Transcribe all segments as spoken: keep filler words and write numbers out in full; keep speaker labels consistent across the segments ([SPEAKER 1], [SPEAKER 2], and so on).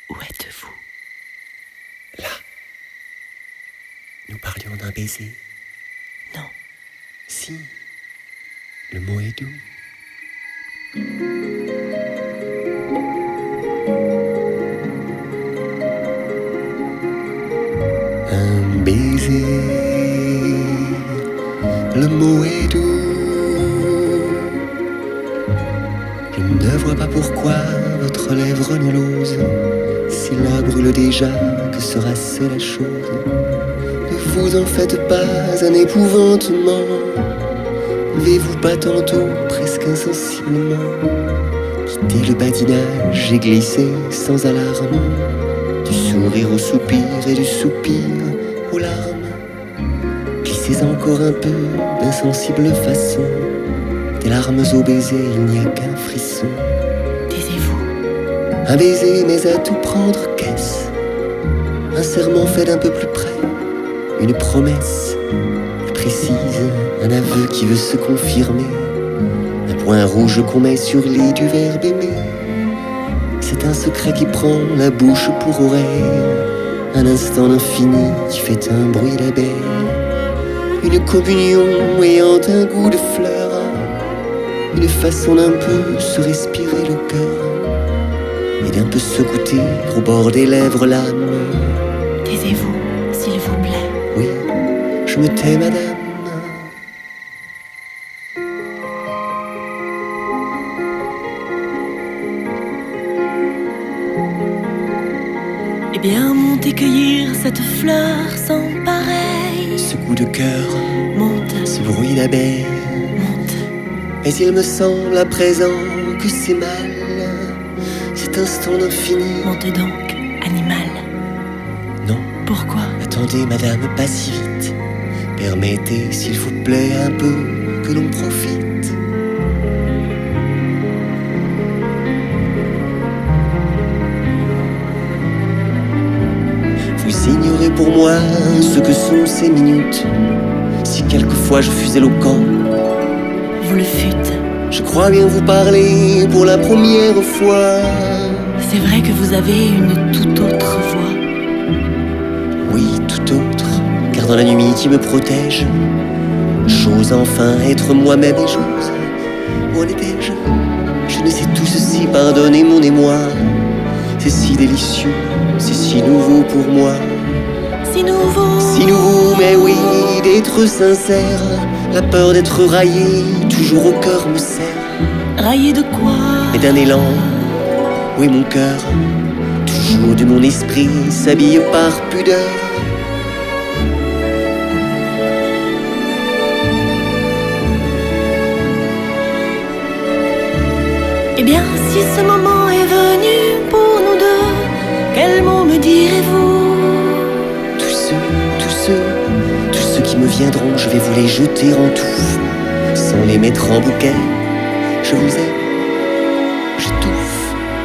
[SPEAKER 1] Où êtes-vous?
[SPEAKER 2] Là. Nous parlions d'un baiser.
[SPEAKER 1] Non.
[SPEAKER 2] Si. Le mot est doux. Un baiser. Le mot est doux. Je ne vois pas pourquoi votre lèvre ne l'ose. S'il la brûle déjà, que sera-ce la chose? Ne vous en faites pas un épouvantement. N'avez-vous pas tantôt, presque insensiblement, quitté le badinage et glissé sans alarme, du sourire au soupir et du soupir aux larmes? Glissez encore un peu d'insensible façon. Des larmes au baiser, il n'y a qu'un frisson.
[SPEAKER 1] Taisez-vous.
[SPEAKER 2] Un baiser, mais à tout prendre, qu'est-ce? Un serment fait d'un peu plus près, une promesse plus précise, un aveu qui veut se confirmer, un point rouge qu'on met sur l'île du verbe aimer. C'est un secret qui prend la bouche pour oreille, un instant d'infini qui fait un bruit d'abeille, une communion ayant un goût de fleurs, une façon d'un peu se respirer le cœur et d'un peu se goûter au bord des lèvres l'âme.
[SPEAKER 1] Taisez-vous, s'il vous plaît.
[SPEAKER 2] Oui, je me tais, madame.
[SPEAKER 1] Eh bien, montez cueillir cette fleur sans pareil.
[SPEAKER 2] Ce coup de cœur,
[SPEAKER 1] Monte,
[SPEAKER 2] ce bruit d'abeille.
[SPEAKER 1] monte.
[SPEAKER 2] Mais il me semble à présent que c'est mal, cet instant d'infini.
[SPEAKER 1] Monte donc, animal.
[SPEAKER 2] Non,
[SPEAKER 1] Pourquoi?
[SPEAKER 2] attendez, madame, pas si vite. Permettez, s'il vous plaît, un peu que l'on profite. Vous ignorez pour moi ce que sont ces minutes. Si quelquefois je fus éloquent,
[SPEAKER 1] Vous le fûtes.
[SPEAKER 2] je crois bien vous parler pour la première fois.
[SPEAKER 1] C'est vrai que vous avez une toute autre voix.
[SPEAKER 2] Oui, tout autre, car dans la nuit qui me protège, j'ose enfin être moi-même et j'ose. Où en étais-je? Je ne sais tout ceci, pardonnez mon émoi. C'est si délicieux, c'est si nouveau pour moi.
[SPEAKER 1] Si nouveau.
[SPEAKER 2] Si nouveau, mais oui, d'être sincère. La peur d'être raillé, toujours au cœur me serre.
[SPEAKER 1] Raillé de quoi?
[SPEAKER 2] Mais d'un élan, où est mon cœur? Toujours de mon esprit, s'habille par pudeur.
[SPEAKER 1] Eh bien, si ce moment est venu pour nous deux, quel mot me direz-vous?
[SPEAKER 2] Tous ceux, tous ceux, tous ceux qui me viendront, je vais vous les jeter en touffe, sans les mettre en bouquet. Je vous aime, j'étouffe.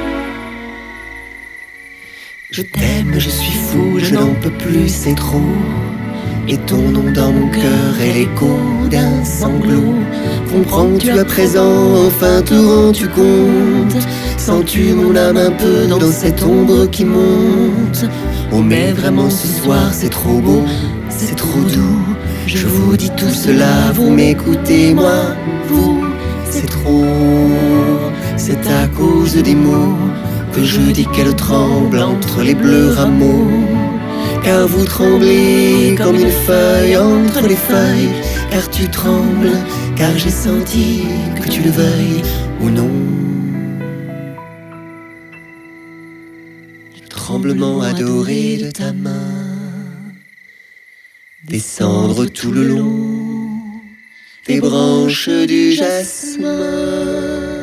[SPEAKER 2] Je t'aime, je suis fou, je n'en peux plus, c'est trop. Et ton nom dans mon cœur est l'écho d'un sanglot. Comprends-tu à présent, enfin te rends-tu compte? Sens-tu mon âme un peu dans cette ombre qui monte? Oh mais vraiment ce soir c'est trop beau, c'est trop doux. Je vous dis tout cela, vous m'écoutez, moi, vous, c'est trop. C'est à cause des mots que je dis qu'elle tremble entre les bleus rameaux. Car vous tremblez comme une feuille entre les feuilles. Car tu trembles, car j'ai senti que tu le veuilles ou non. Le tremblement adoré de ta main, descendre tout le long des branches du jasmin.